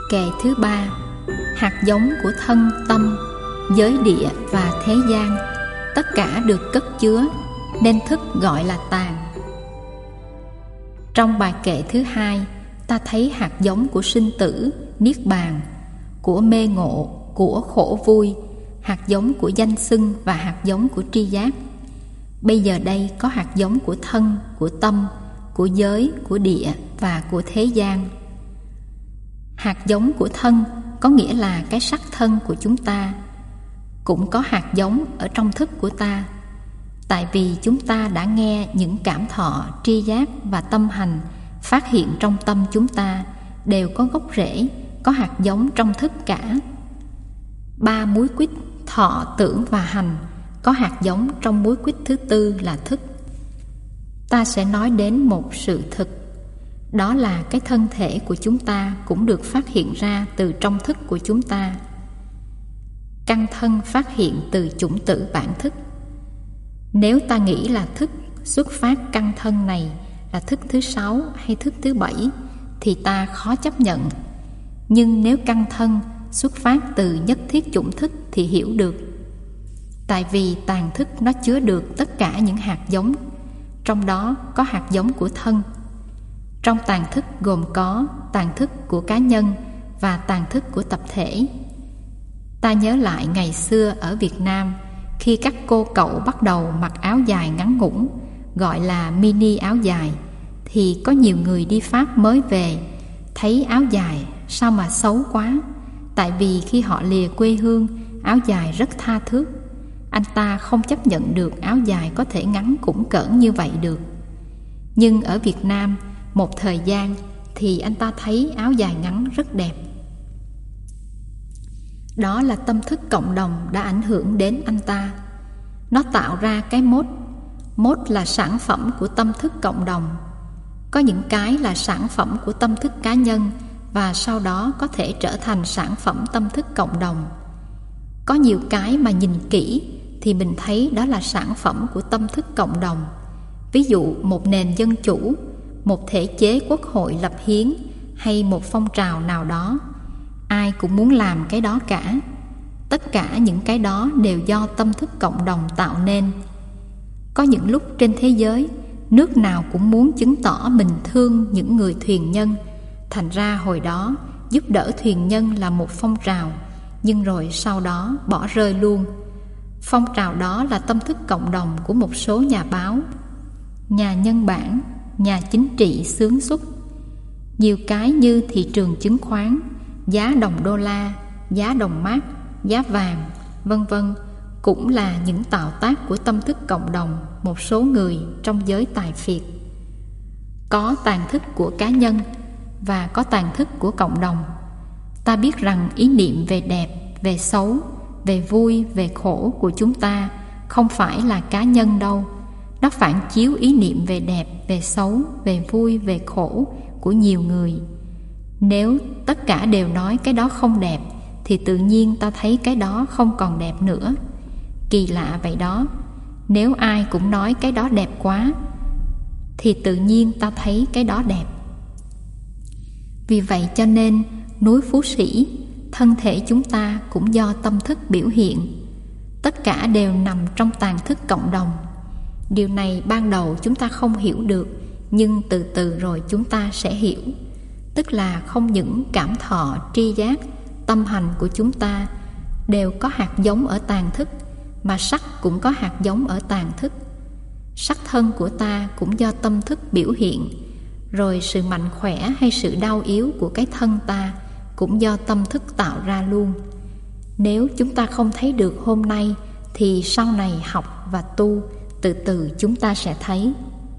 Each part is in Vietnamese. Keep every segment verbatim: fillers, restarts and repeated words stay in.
Kệ thứ ba. Hạt giống của thân, tâm, giới địa và thế gian, tất cả được cất chứa, nên thức gọi là tàn. Trong bài kệ thứ hai, ta thấy hạt giống của sinh tử, niết bàn, của mê ngộ, của khổ vui, hạt giống của danh xưng và hạt giống của tri giác. Bây giờ đây có hạt giống của thân, của tâm, của giới, của địa và của thế gian. Hạt giống của thân có nghĩa là cái sắc thân của chúng ta. Cũng có hạt giống ở trong thức của ta, tại vì chúng ta đã nghe những cảm thọ, tri giác và tâm hành phát hiện trong tâm chúng ta đều có gốc rễ, có hạt giống trong thức cả. Ba múi quýt thọ, tưởng và hành có hạt giống trong múi quýt thứ tư là thức. Ta sẽ nói đến một sự thực, đó là cái thân thể của chúng ta cũng được phát hiện ra từ trong thức của chúng ta. Căn thân phát hiện từ chủng tử bản thức. Nếu ta nghĩ là thức xuất phát căn thân này là thức thứ sáu hay thức thứ bảy thì ta khó chấp nhận. Nhưng nếu căn thân xuất phát từ nhất thiết chủng thức thì hiểu được. Tại vì tàn thức nó chứa được tất cả những hạt giống, trong đó có hạt giống của thân. Trong tàn thức gồm có tàn thức của cá nhân và tàn thức của tập thể. Ta nhớ lại ngày xưa ở Việt Nam, khi các cô cậu bắt đầu mặc áo dài ngắn ngủn, gọi là mini áo dài, thì có nhiều người đi Pháp mới về, thấy áo dài sao mà xấu quá. Tại vì khi họ lìa quê hương, áo dài rất tha thước. Anh ta không chấp nhận được áo dài có thể ngắn củng cỡn như vậy được. Nhưng ở Việt Nam, một thời gian thì anh ta thấy áo dài ngắn rất đẹp. Đó là tâm thức cộng đồng đã ảnh hưởng đến anh ta. Nó tạo ra cái mốt. Mốt là sản phẩm của tâm thức cộng đồng. Có những cái là sản phẩm của tâm thức cá nhân và sau đó có thể trở thành sản phẩm tâm thức cộng đồng. Có nhiều cái mà nhìn kỹ thì mình thấy đó là sản phẩm của tâm thức cộng đồng. Ví dụ một nền dân chủ, một thể chế quốc hội lập hiến hay một phong trào nào đó. Ai cũng muốn làm cái đó cả. Tất cả những cái đó đều do tâm thức cộng đồng tạo nên. Có những lúc trên thế giới, nước nào cũng muốn chứng tỏ mình thương những người thuyền nhân. Thành ra hồi đó giúp đỡ thuyền nhân là một phong trào, nhưng rồi sau đó bỏ rơi luôn. Phong trào đó là tâm thức cộng đồng của một số nhà báo, nhà nhân bản, nhà chính trị xướng xuất. Nhiều cái như thị trường chứng khoán, giá đồng đô la, giá đồng mark, giá vàng, vân vân cũng là những tạo tác của tâm thức cộng đồng một số người trong giới tài phiệt. Có tàn thức của cá nhân và có tàn thức của cộng đồng. Ta biết rằng ý niệm về đẹp, về xấu, về vui, về khổ của chúng ta không phải là cá nhân đâu. Nó phản chiếu ý niệm về đẹp, về xấu, về vui, về khổ của nhiều người. Nếu tất cả đều nói cái đó không đẹp thì tự nhiên ta thấy cái đó không còn đẹp nữa. Kỳ lạ vậy đó. Nếu ai cũng nói cái đó đẹp quá thì tự nhiên ta thấy cái đó đẹp. Vì vậy cho nên núi Phú Sĩ, thân thể chúng ta cũng do tâm thức biểu hiện. Tất cả đều nằm trong tàn thức cộng đồng. Điều này ban đầu chúng ta không hiểu được, nhưng từ từ rồi chúng ta sẽ hiểu. Tức là không những cảm thọ, tri giác, tâm hành của chúng ta đều có hạt giống ở tàn thức, mà sắc cũng có hạt giống ở tàn thức. Sắc thân của ta cũng do tâm thức biểu hiện. Rồi sự mạnh khỏe hay sự đau yếu của cái thân ta cũng do tâm thức tạo ra luôn. Nếu chúng ta không thấy được hôm nay thì sau này học và tu, từ từ chúng ta sẽ thấy.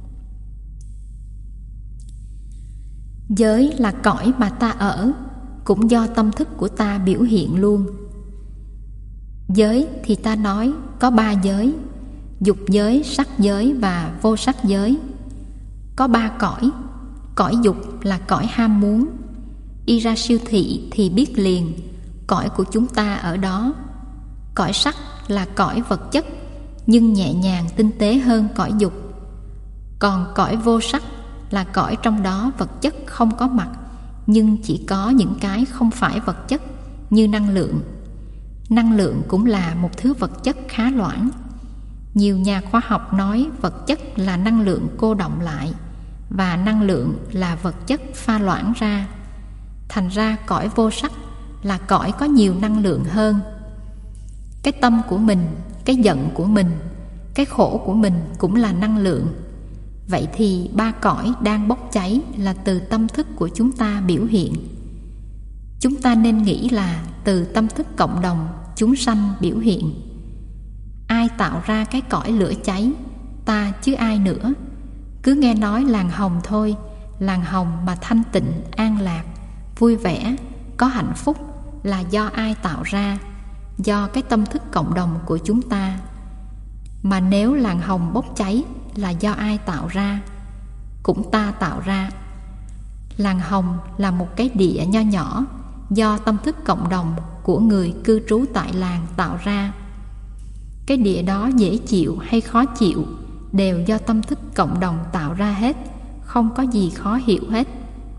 Giới là cõi mà ta ở, cũng do tâm thức của ta biểu hiện luôn. Giới thì ta nói có ba giới: dục giới, sắc giới và vô sắc giới. Có ba cõi. Cõi dục là cõi ham muốn. Đi ra siêu thị thì biết liền, cõi của chúng ta ở đó. Cõi sắc là cõi vật chất, nhưng nhẹ nhàng tinh tế hơn cõi dục. Còn cõi vô sắc là cõi trong đó vật chất không có mặt, nhưng chỉ có những cái không phải vật chất như năng lượng. Năng lượng cũng là một thứ vật chất khá loãng. Nhiều nhà khoa học nói vật chất là năng lượng cô đọng lại và năng lượng là vật chất pha loãng ra. Thành ra cõi vô sắc là cõi có nhiều năng lượng hơn. Cái tâm của mình, cái giận của mình, cái khổ của mình cũng là năng lượng. Vậy thì ba cõi đang bốc cháy là từ tâm thức của chúng ta biểu hiện. Chúng ta nên nghĩ là từ tâm thức cộng đồng chúng sanh biểu hiện. Ai tạo ra cái cõi lửa cháy? Ta chứ ai nữa. Cứ nghe nói làng hồng thôi, làng hồng mà thanh tịnh, an lạc, vui vẻ, có hạnh phúc là do ai tạo ra? Do cái tâm thức cộng đồng của chúng ta. Mà nếu làng hồng bốc cháy là do ai tạo ra? Cũng ta tạo ra. Làng hồng là một cái địa nho nhỏ do tâm thức cộng đồng của người cư trú tại làng tạo ra. Cái địa đó dễ chịu hay khó chịu đều do tâm thức cộng đồng tạo ra hết, không có gì khó hiểu hết.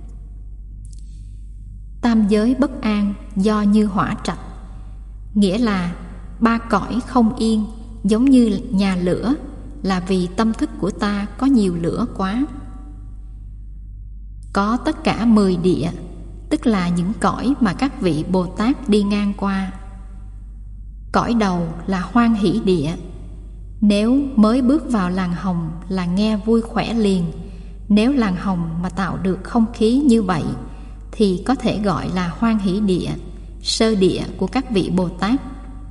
Tam giới bất an do như hỏa trạch, nghĩa là ba cõi không yên giống như nhà lửa, là vì tâm thức của ta có nhiều lửa quá. Có tất cả mười địa, tức là những cõi mà các vị Bồ Tát đi ngang qua. Cõi đầu là hoan hỷ địa. Nếu mới bước vào làng hồng là nghe vui khỏe liền. Nếu làng hồng mà tạo được không khí như vậy thì có thể gọi là hoan hỷ địa, sơ địa của các vị Bồ Tát.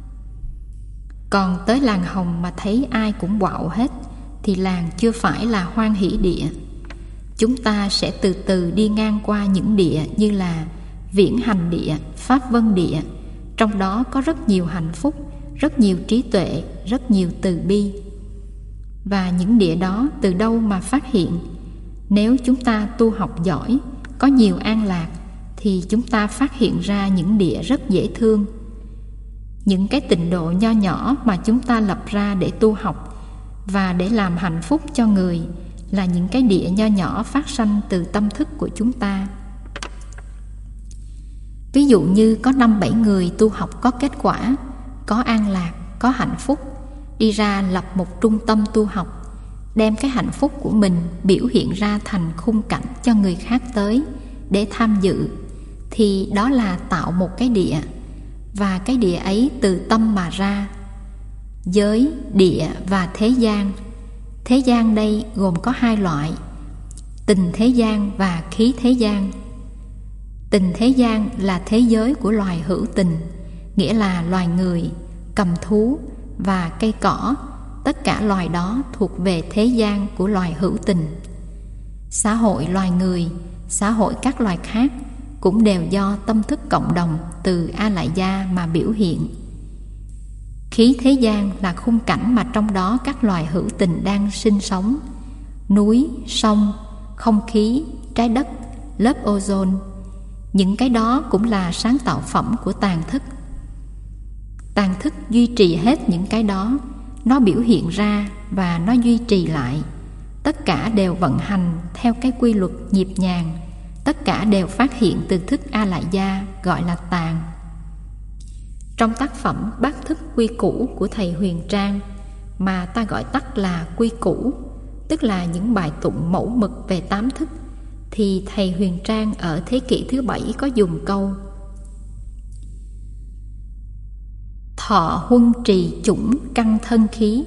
Còn tới làng hồng mà thấy ai cũng quạo hết thì làng chưa phải là hoan hỷ địa. Chúng ta sẽ từ từ đi ngang qua những địa như là viễn hành địa, pháp vân địa. Trong đó có rất nhiều hạnh phúc, rất nhiều trí tuệ, rất nhiều từ bi. Và những địa đó từ đâu mà phát hiện? Nếu chúng ta tu học giỏi, có nhiều an lạc, thì chúng ta phát hiện ra những địa rất dễ thương. Những cái tịnh độ nho nhỏ mà chúng ta lập ra để tu học và để làm hạnh phúc cho người là những cái địa nho nhỏ phát sanh từ tâm thức của chúng ta. Ví dụ như có năm bảy người tu học có kết quả, có an lạc, có hạnh phúc, đi ra lập một trung tâm tu học, đem cái hạnh phúc của mình biểu hiện ra thành khung cảnh cho người khác tới để tham dự, thì đó là tạo một cái địa. Và cái địa ấy từ tâm mà ra. Giới, địa và thế gian. Thế gian đây gồm có hai loại: tình thế gian và khí thế gian. Tình thế gian là thế giới của loài hữu tình, nghĩa là loài người, cầm thú và cây cỏ. Tất cả loài đó thuộc về thế gian của loài hữu tình. Xã hội loài người, xã hội các loài khác cũng đều do tâm thức cộng đồng từ A Lại Gia mà biểu hiện. Khí thế gian là khung cảnh mà trong đó các loài hữu tình đang sinh sống: núi, sông, không khí, trái đất, lớp ozone. Những cái đó cũng là sáng tạo phẩm của tàng thức. Tàng thức duy trì hết những cái đó, nó biểu hiện ra và nó duy trì lại. Tất cả đều vận hành theo cái quy luật nhịp nhàng. Tất cả đều phát hiện từ thức A Lại Gia, gọi là tàng. Trong tác phẩm Bát Thức Quy Củ của thầy Huyền Trang, mà ta gọi tắt là Quy Củ, tức là những bài tụng mẫu mực về tám thức, thì thầy Huyền Trang ở thế kỷ thứ bảy có dùng câu: thọ huân trì chủng căn thân khí.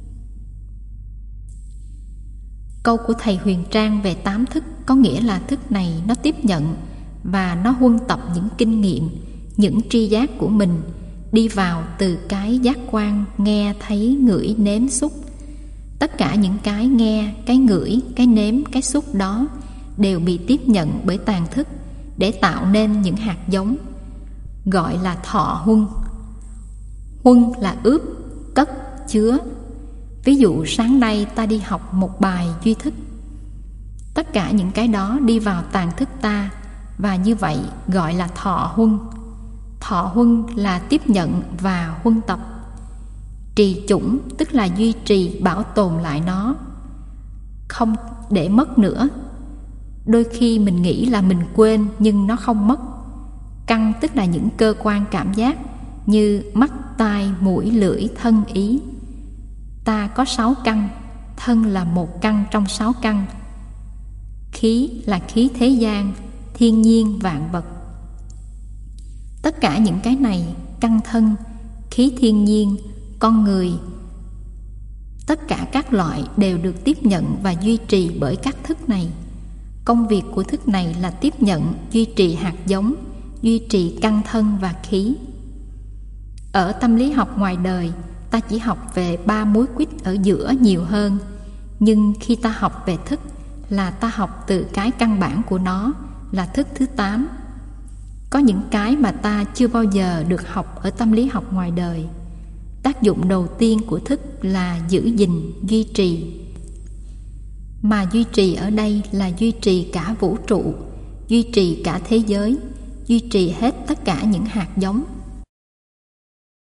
Câu của thầy Huyền Trang về tám thức có nghĩa là thức này nó tiếp nhận và nó huân tập những kinh nghiệm, những tri giác của mình đi vào từ cái giác quan nghe, thấy, ngửi, nếm, xúc. Tất cả những cái nghe, cái ngửi, cái nếm, cái xúc đó đều bị tiếp nhận bởi tàng thức để tạo nên những hạt giống, gọi là thọ huân. Huân là ướp, cất, chứa. Ví dụ sáng nay ta đi học một bài duy thức. Tất cả những cái đó đi vào tàng thức ta, và như vậy gọi là thọ huân. Thọ huân là tiếp nhận và huân tập. Trì chủng tức là duy trì, bảo tồn lại nó, không để mất nữa. Đôi khi mình nghĩ là mình quên nhưng nó không mất. Căn tức là những cơ quan cảm giác như mắt, tai, mũi, lưỡi, thân, ý. Ta có sáu căn, thân là một căn trong sáu căn. Khí là khí thế gian, thiên nhiên, vạn vật. Tất cả những cái này, căn thân, khí thiên nhiên, con người, tất cả các loại đều được tiếp nhận và duy trì bởi các thức này. Công việc của thức này là tiếp nhận, duy trì hạt giống, duy trì căn thân và khí. Ở tâm lý học ngoài đời, ta chỉ học về ba múi quýt ở giữa nhiều hơn. Nhưng khi ta học về thức, là ta học từ cái căn bản của nó, là thức thứ tám. Có những cái mà ta chưa bao giờ được học ở tâm lý học ngoài đời. Tác dụng đầu tiên của thức là giữ gìn, duy trì. Mà duy trì ở đây là duy trì cả vũ trụ, duy trì cả thế giới, duy trì hết tất cả những hạt giống